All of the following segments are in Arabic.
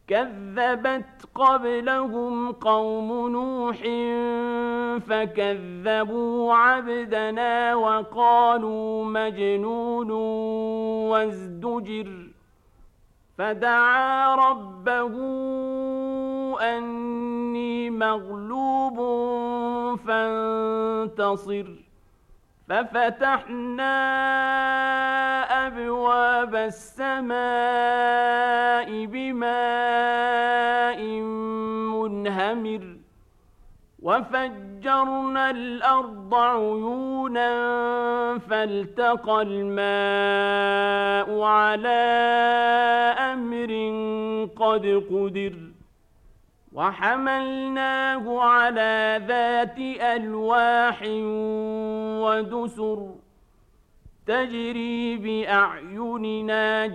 كذبت قبلهم قوم نوح فكذبوا عبدنا وقالوا مجنون وازدجر فدعا ربه أني مغلوب فانتصر ففتحنا أبواب السماء بماء منهمر وفجرنا الأرض عيونا فالتقى الماء على أمر قد قدر وحملناه على ذات ألواح ودسر تجري بأعيننا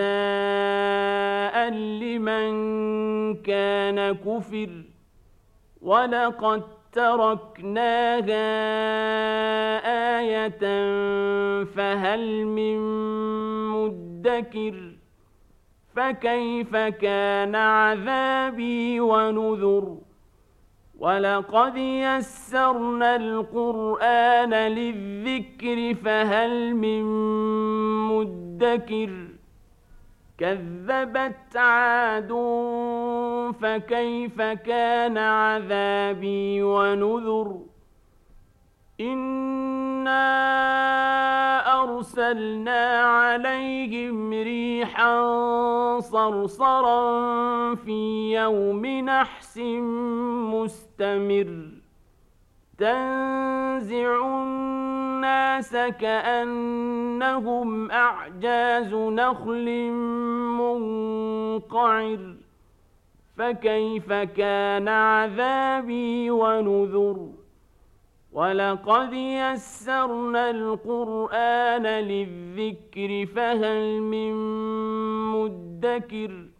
جزاء لمن كان كفر ولقد تركناها آية فهل من مدكر فكيف كان عذابي ونذر ولقد يسرنا القرآن للذكر فهل من مدكر كذبت عاد فكيف كان عذابي ونذر إنا أرسلنا عليهم ريحا صرصرا في يوم نحس مستمر تنزع الناس كأنهم أعجاز نخل منقعر فكيف كان عذابي ونذر ولقد يسرنا القرآن للذكر فهل من مدكر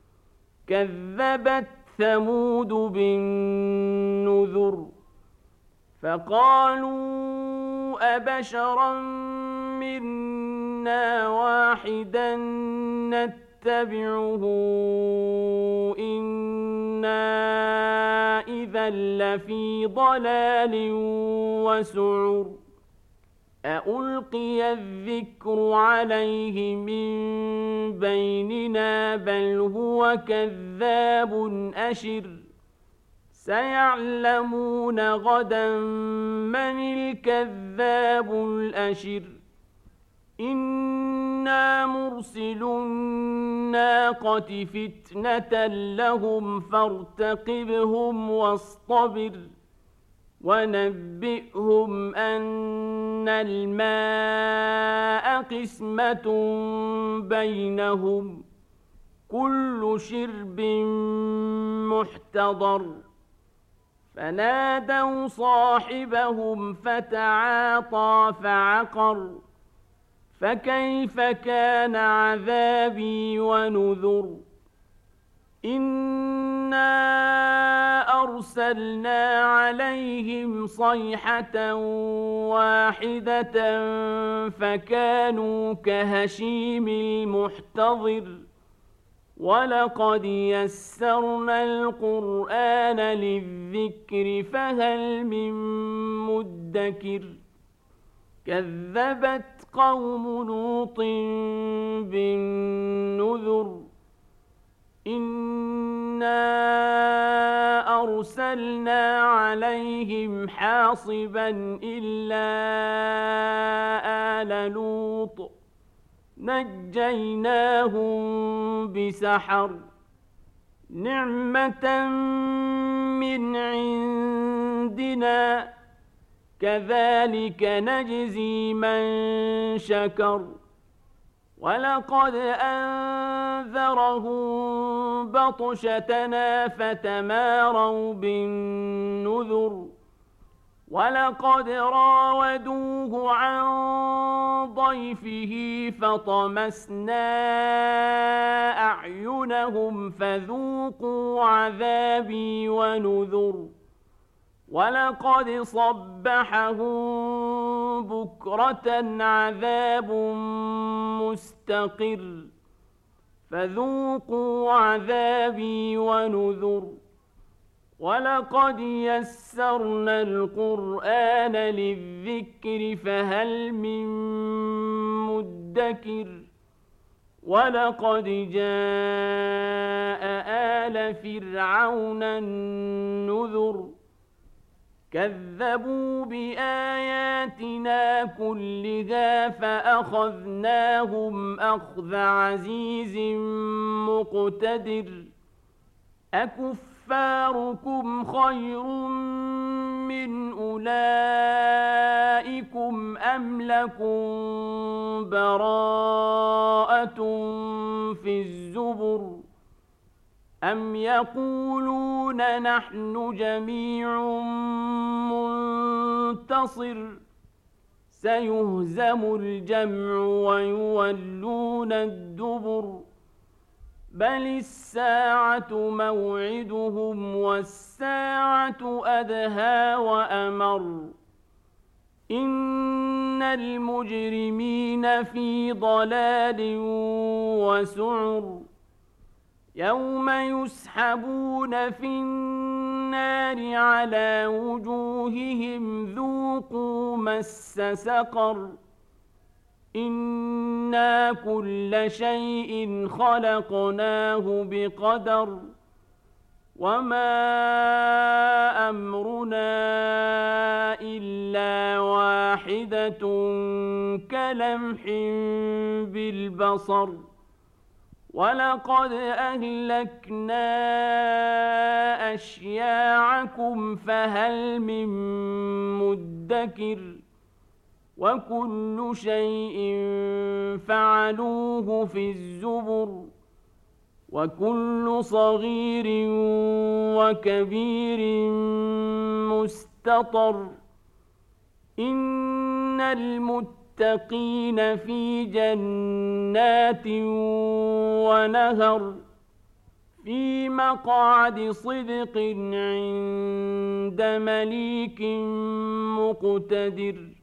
كذبت ثمود بالنذر فقالوا أبشرا منا واحدا نتبعه إنا إذا لفي ضلال وسعر أألقي الذكر عليه من بيننا بل هو كذاب أشر سيعلمون غدا من الكذاب الأشر إنا مرسل الناقة فتنة لهم فارتقبهم واصطبر ونبئهم أن الماء قسمة بينهم كل شرب محتضر فنادوا صاحبهم فتعاطى فعقر فكيف كان عذابي ونذر إنا أرسلنا عليهم صيحة واحدة فكانوا كهشيم المحتضر ولقد يسرنا القرآن للذكر فهل من مدكر كذبت قوم لوط بالنذر إنا أرسلنا عليهم حاصبا إلا آل لوط نجيناهم بسحر نعمة من عندنا كذلك نجزي من شكر ولقد أنذرهم بطشتنا فتماروا بالنذر ولقد راودوه عن ضيفه فطمسنا أعينهم فذوقوا عذابي ونذر ولقد صبحهم بكرة عذاب مستقر فذوقوا عذابي ونذر ولقد يسرنا القرآن للذكر فهل من مدكر ولقد جاء آل فرعون النذر كذبوا بآياتنا كلها فأخذناهم أخذ عزيز مقتدر أكفاركم خير من أولئكم أم لكم براءة في الزبر أم يقولون نحن جميع منتصر سيهزم الجمع ويولون الدبر بل الساعة موعدهم والساعة أدهى وأمر إن المجرمين في ضلال وسعر يوم يسحبون في النار على وجوههم ذوقوا مس سقر إنا كل شيء خلقناه بقدر وما أمرنا إلا واحدة كلمح بالبصر ولقد أهلكنا أشياعكم فهل من مدكر وكل شيء فعلوه في الزبر وكل صغير وكبير مستطر إن المتقين في جنات ونهر في مقعد صدق عند مليك مقتدر